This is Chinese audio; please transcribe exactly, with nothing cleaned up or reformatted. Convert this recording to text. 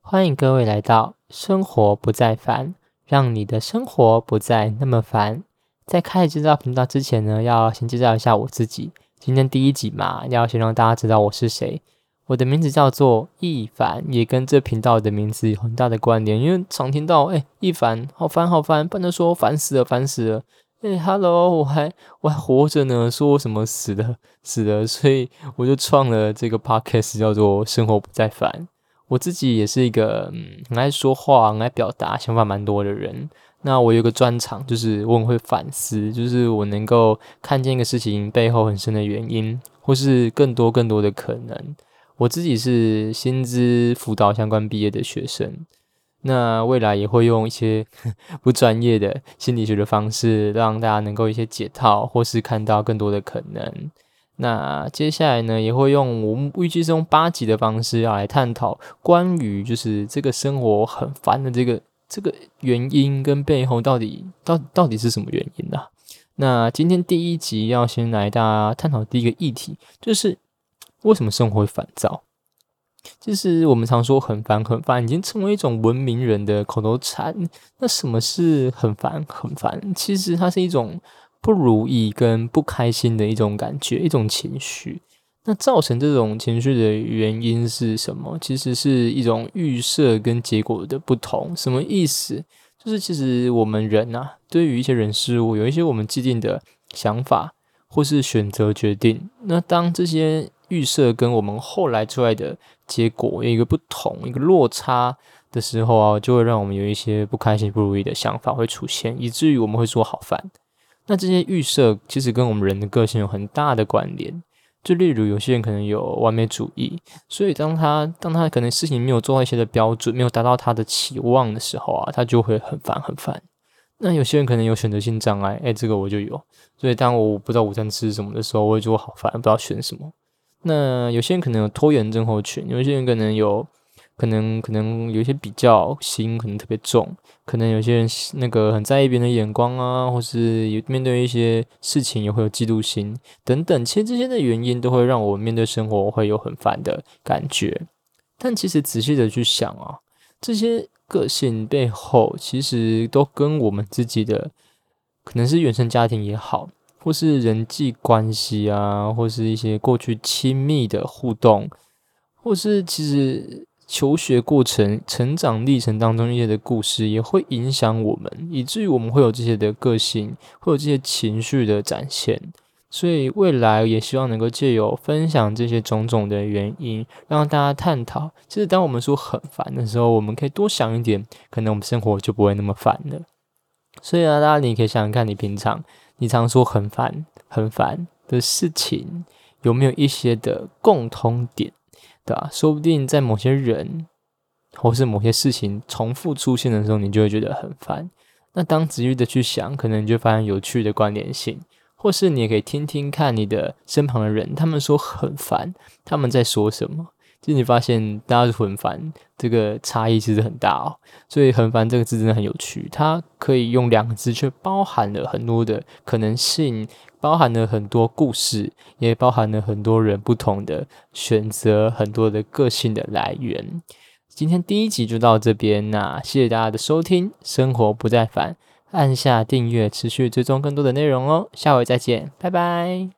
欢迎各位来到生活不再烦，让你的生活不再那么烦。在开始介绍频道之前呢，要先介绍一下我自己。今天第一集嘛，要先让大家知道我是谁。我的名字叫做易凡，也跟这频道的名字有很大的关联，因为常听到哎，易凡好烦好烦，不能说烦死了烦死了。哎、欸、，Hello， 我还我还活着呢，说我什么死了死了，所以我就创了这个 podcast 叫做生活不再烦。我自己也是一个嗯很爱说话、很爱表达、想法蛮多的人。那我有个专长，就是我很会反思，就是我能够看见一个事情背后很深的原因，或是更多更多的可能。我自己是薪资辅导相关毕业的学生，那未来也会用一些不专业的心理学的方式，让大家能够一些解套，或是看到更多的可能。那接下来呢，也会用我们预计是用八集的方式要来探讨关于就是这个生活很烦的这个这个原因跟背后到底到到底是什么原因呢、啊？那今天第一集要先来大家探讨第一个议题，就是为什么生活会烦躁？就是我们常说很烦很烦，已经成为一种文明人的口头禅。那什么是很烦很烦？其实它是一种不如意跟不开心的一种感觉，一种情绪。那造成这种情绪的原因是什么？其实是一种预设跟结果的不同。什么意思？就是其实我们人啊，对于一些人事物有一些我们既定的想法或是选择决定。那当这些预设跟我们后来出来的结果有一个不同、一个落差的时候啊，就会让我们有一些不开心、不如意的想法会出现，以至于我们会说好烦。那这些预设其实跟我们人的个性有很大的关联。就例如有些人可能有完美主义，所以当他当他可能事情没有做到一些的标准，没有达到他的期望的时候啊，他就会很烦很烦。那有些人可能有选择性障碍，哎，这个我就有。所以当我不知道午餐吃什么的时候，我会觉得好烦，不知道选什么。那有些人可能有拖延症候群，有些人可能有可能可能有一些比较心可能特别重，可能有些人那个很在意别人的眼光啊，或是有面对一些事情也会有嫉妒心等等，其实这些的原因都会让我面对生活会有很烦的感觉。但其实仔细的去想啊，这些个性背后其实都跟我们自己的可能是原生家庭也好，或是人际关系啊，或是一些过去亲密的互动，或是其实求学过程、成长历程当中一些的故事，也会影响我们，以至于我们会有这些的个性，会有这些情绪的展现。所以未来也希望能够借由分享这些种种的原因，让大家探讨。其实当我们说很烦的时候，我们可以多想一点，可能我们生活就不会那么烦了。所以啊，大家你可以想想看，你平常你常说很烦很烦的事情，有没有一些的共通点，对吧？说不定在某些人或是某些事情重复出现的时候，你就会觉得很烦。那当仔细的去想，可能你就发现有趣的关联性，或是你也可以听听看你的身旁的人，他们说很烦，他们在说什么。其实你发现大家很烦，这个差异其实很大哦。所以很烦这个字真的很有趣，它可以用两个字却包含了很多的可能性，包含了很多故事，也包含了很多人不同的选择，很多的个性的来源。今天第一集就到这边，那谢谢大家的收听，生活不再烦，按下订阅，持续追踪更多的内容哦。下回再见，拜拜。